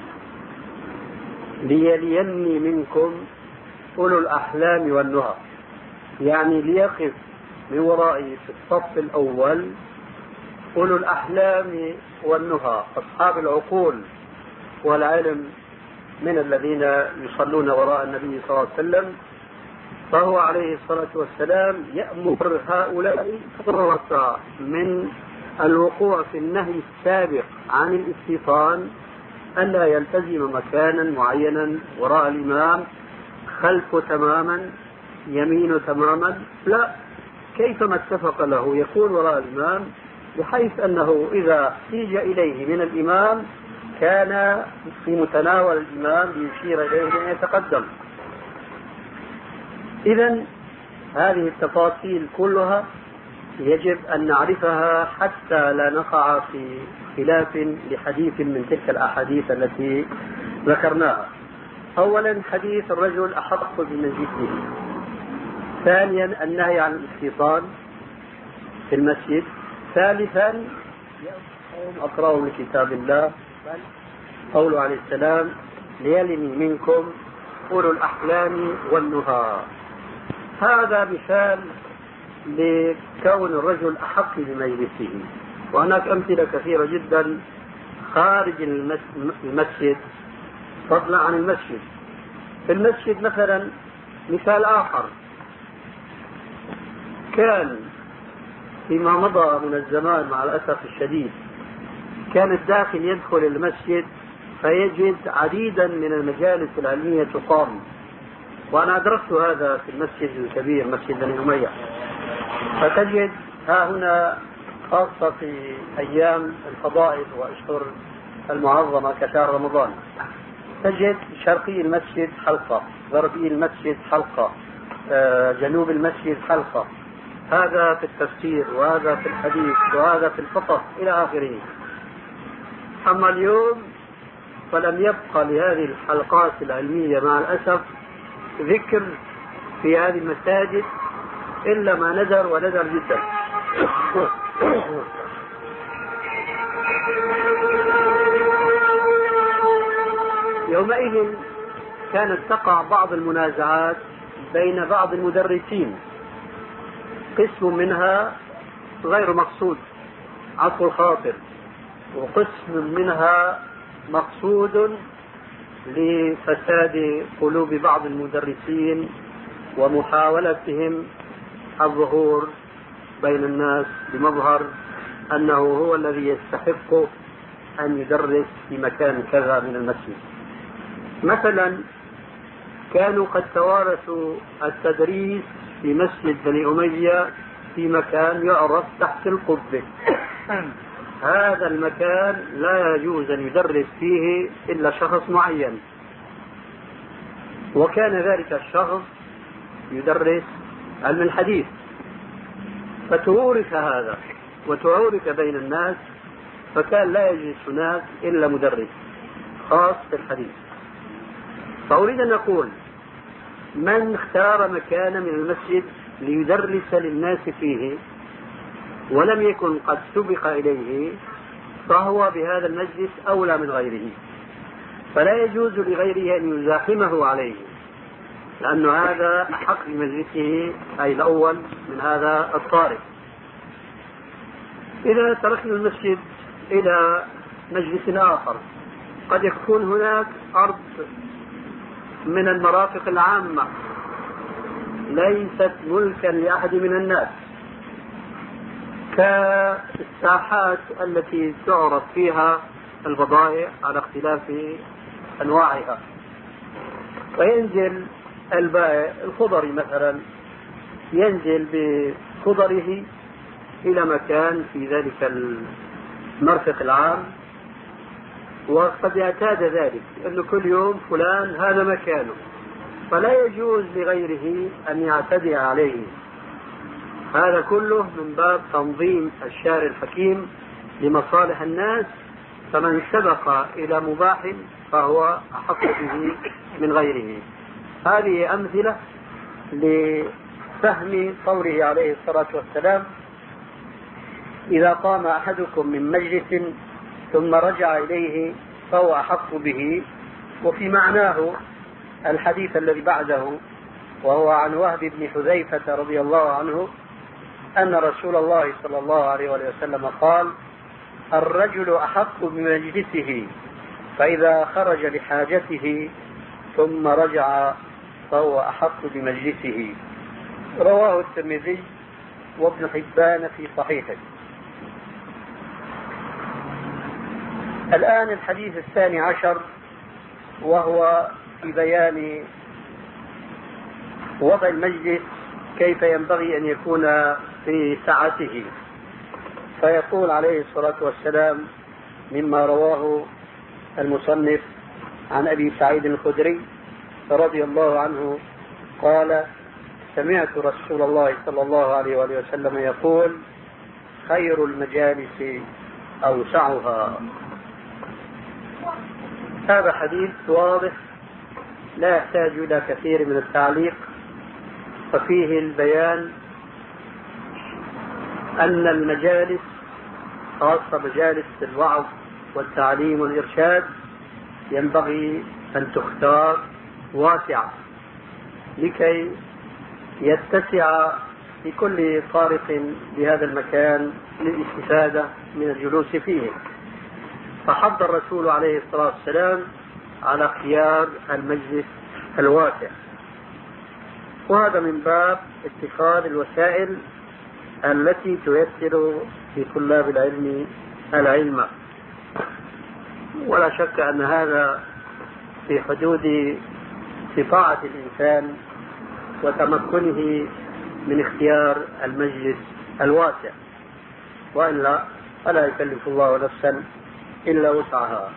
ليليني منكم أولو الأحلام والنهى، يعني ليقف من ورائي في الصف الأول أولو الأحلام والنهى، أصحاب العقول والعلم من الذين يصلون وراء النبي صلى الله عليه وسلم. فهو عليه الصلاة والسلام يأمر هؤلاء فرصة من الوقوع في النهي السابق عن الاستيطان أن لا يلتزم مكانا معينا وراء الإمام، خلفه تماما، يمينه تماما، لا، كيفما اتفق له يكون وراء الإمام، بحيث أنه إذا احتيج إليه من الإمام كان في متناول الإمام ليشير إليه أن يتقدم. إذن هذه التفاصيل كلها يجب أن نعرفها حتى لا نقع في خلاف لحديث من تلك الأحاديث التي ذكرناها. أولا حديث الرجل أحق بمجلسه، ثانيا النهي عن الاستيطان في المسجد، ثالثا أقرأوا من كتاب الله قوله عليه السلام: ليلني منكم أولو الأحلام والنهى. هذا مثال لكون الرجل أحق بمجلسه، وهناك أمثلة كثيرة جدا خارج المسجد فضلا عن المسجد. في المسجد مثلا مثال آخر، كان فيما مضى من الزمان مع الأسف الشديد كان الداخل يدخل المسجد فيجد عديدا من المجالس العلمية تقام، وأنا أدركت هذا في المسجد الكبير مسجد بني أمية. فتجد ها هنا خاصة في أيام الفضائل وأشهر المعظمة كشهر رمضان تجد شرقي المسجد حلقة، غربي المسجد حلقة، جنوب المسجد حلقة، هذا في التفسير وهذا في الحديث وهذا في الفقه إلى آخره. أما اليوم فلم يبقى لهذه الحلقات العلمية مع الأسف ذكر في هذه المساجد إلا ما ندر وندر جدا. يومئذ كانت تقع بعض المنازعات بين بعض المدرسين، قسم منها غير مقصود عفو الخاطر، وقسم منها مقصود لفساد قلوب بعض المدرسين ومحاولتهم الظهور بين الناس بمظهر أنه هو الذي يستحق أن يدرس في مكان كذا من المسجد. مثلا كانوا قد توارثوا التدريس في مسجد بني أمية في مكان يعرف تحت القبة. هذا المكان لا يجوز أن يدرس فيه إلا شخص معين، وكان ذلك الشخص يدرس علم الحديث، فتعورف هذا وتعورف بين الناس، فكان لا يجلس هناك إلا مدرس خاص بالحديث. فأريد أن أقول من اختار مكان من المسجد ليدرس للناس فيه ولم يكن قد سبق إليه فهو بهذا المجلس أولى من غيره، فلا يجوز لغيره أن يزاحمه عليه، لأن هذا أحق بمجلسه أي الأول من هذا الطارئ. إذا تركنا المسجد إلى مجلس آخر، قد يكون هناك أرض من المرافق العامة ليست ملكا لأحد من الناس، كالساحات التي تعرض فيها البضائع على اختلاف أنواعها، وينزل البائع الخضري مثلا ينزل بخضره إلى مكان في ذلك المرفق العام، وقد يعتاد ذلك أنه كل يوم فلان هذا مكانه، فلا يجوز لغيره أن يعتدي عليه. هذا كله من باب تنظيم الشارع الحكيم لمصالح الناس، فمن سبق إلى مباح فهو أحق به من غيره. هذه أمثلة لفهم قوله عليه الصلاة والسلام: إذا قام أحدكم من مجلس ثم رجع إليه فهو أحق به. وفي معناه الحديث الذي بعده، وهو عن وهب بن حذيفة رضي الله عنه أن رسول الله صلى الله عليه وسلم قال: الرجل أحق بمجلسه فإذا خرج لحاجته ثم رجع فهو أحق بمجلسه. رواه الترمذي وابن حبان في صحيحه. الآن الحديث الثاني عشر، وهو في بيان وضع المجلس كيف ينبغي أن يكون في سعته. فيقول عليه الصلاة والسلام مما رواه المصنف عن أبي سعيد الخدري رضي الله عنه قال: سمعت رسول الله صلى الله عليه وآله وسلم يقول: خير المجالس أوسعها. هذا حديث واضح لا يحتاج إلى كثير من التعليق، ففيه البيان أن المجالس خاصة مجالس الوعظ والتعليم والإرشاد ينبغي أن تختار واسعة لكي يتسع لكل طارق بهذا المكان للاستفادة من الجلوس فيه. فحض الرسول عليه الصلاة والسلام على اختيار المجلس الواسع، وهذا من باب اتخاذ الوسائل التي تيسر في طلاب العلم العلم. ولا شك أن هذا في حدود استطاعة الإنسان وتمكنه من اختيار المجلس الواسع، وإلا فلا يكلف الله نفسا إلا وسعها.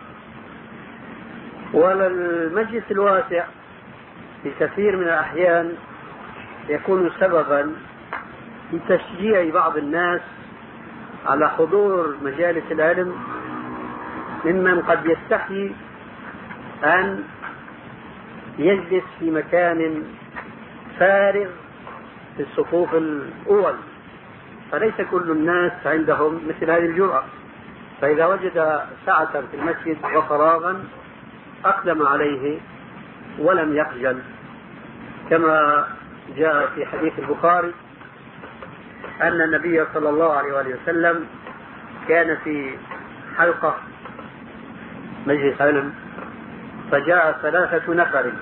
والمجلس الواسع في كثير من الأحيان يكون سببا في تشجيع بعض الناس على حضور مجالس العلم ممن قد يستحي أن يجلس في مكان فارغ في الصفوف الأول، فليس كل الناس عندهم مثل هذه الجرأة، فإذا وجد سعة في المسجد وفراغا أقدم عليه ولم يخجل، كما جاء في حديث البخاري أن النبي صلى الله عليه وآله وسلم كان في حلقة مجلس علم فجاء ثلاثة نفر،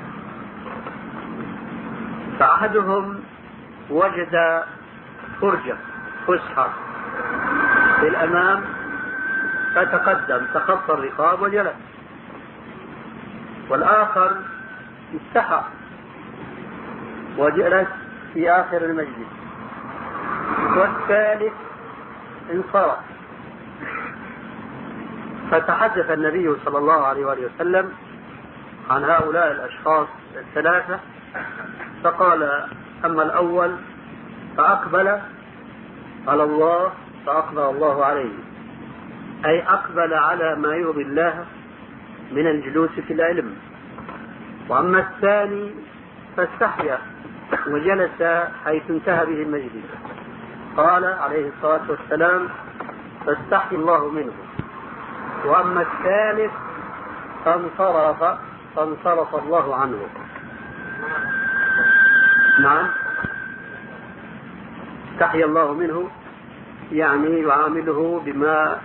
فأحدهم وجد فرجة فسحة في الأمام فتقدم تخطى الرقاب وجلس، والآخر استحى وجلس في آخر المجلس، والثالث انصرف. فتحدث النبي صلى الله عليه وآله وسلم عن هؤلاء الأشخاص الثلاثة فقال: أما الأول فأقبل على الله فأقبل الله عليه، أي أقبل على ما يرضي الله من الجلوس في العلم. وأما الثاني فاستحيا وجلس حيث انتهى به المجلس، قال عليه الصلاة والسلام: فاستحي الله منه. وأما الثالث فانصرف فانصرف الله عنه. نعم، استحي الله منه يعني يعامله بما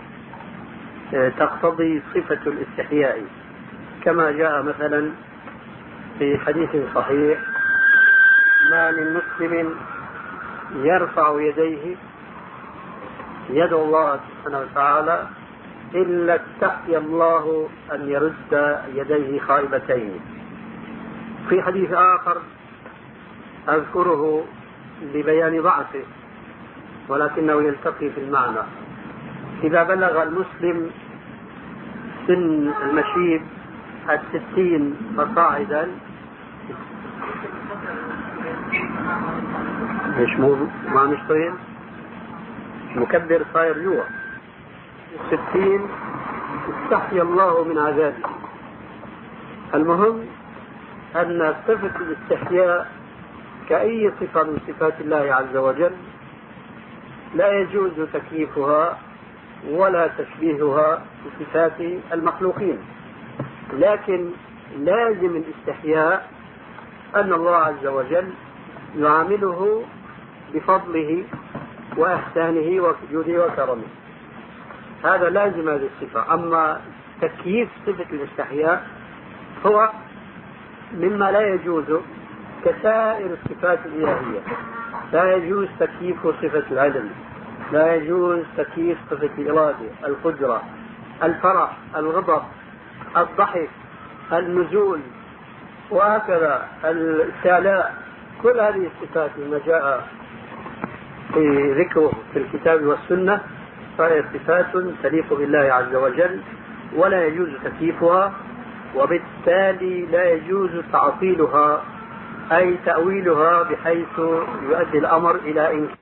تقتضي صفة الاستحياء، كما جاء مثلا في حديث صحيح: ما من مسلم يرفع يديه يدعو الله سبحانه وتعالى إلا استحي الله أن يرد يديه خائبتين. في حديث آخر أذكره لبيان ضعفه ولكنه يلتقي في المعنى: إذا بلغ المسلم سن المشيب الستين فصاعدا، مش مو ما مشترين مكبر صاير جوا الستين، استحي الله من عذابه. المهم أن صفة الاستحياء كأي صفة من صفات الله عز وجل لا يجوز تكييفها ولا تشبيهها بصفات المخلوقين، لكن لازم الاستحياء أن الله عز وجل يعامله بفضله وإحسانه وجوده وكرمه، هذا لازم هذه الصفة. أما تكييف صفة الاستحياء هو مما لا يجوز كسائر الصفات الإلهية. لا يجوز تكييف صفة العلم، لا يجوز تكييف صفة الإرادة، القدرة، الفرح، الغضب، الضحك، النزول، وهكذا الاستعلاء. كل هذه الصفات لما جاء في ذكره في الكتاب والسنة فهي صفات تليق بالله عز وجل ولا يجوز تكييفها، وبالتالي لا يجوز تعطيلها أي تأويلها بحيث يؤدي الأمر إلى إنكار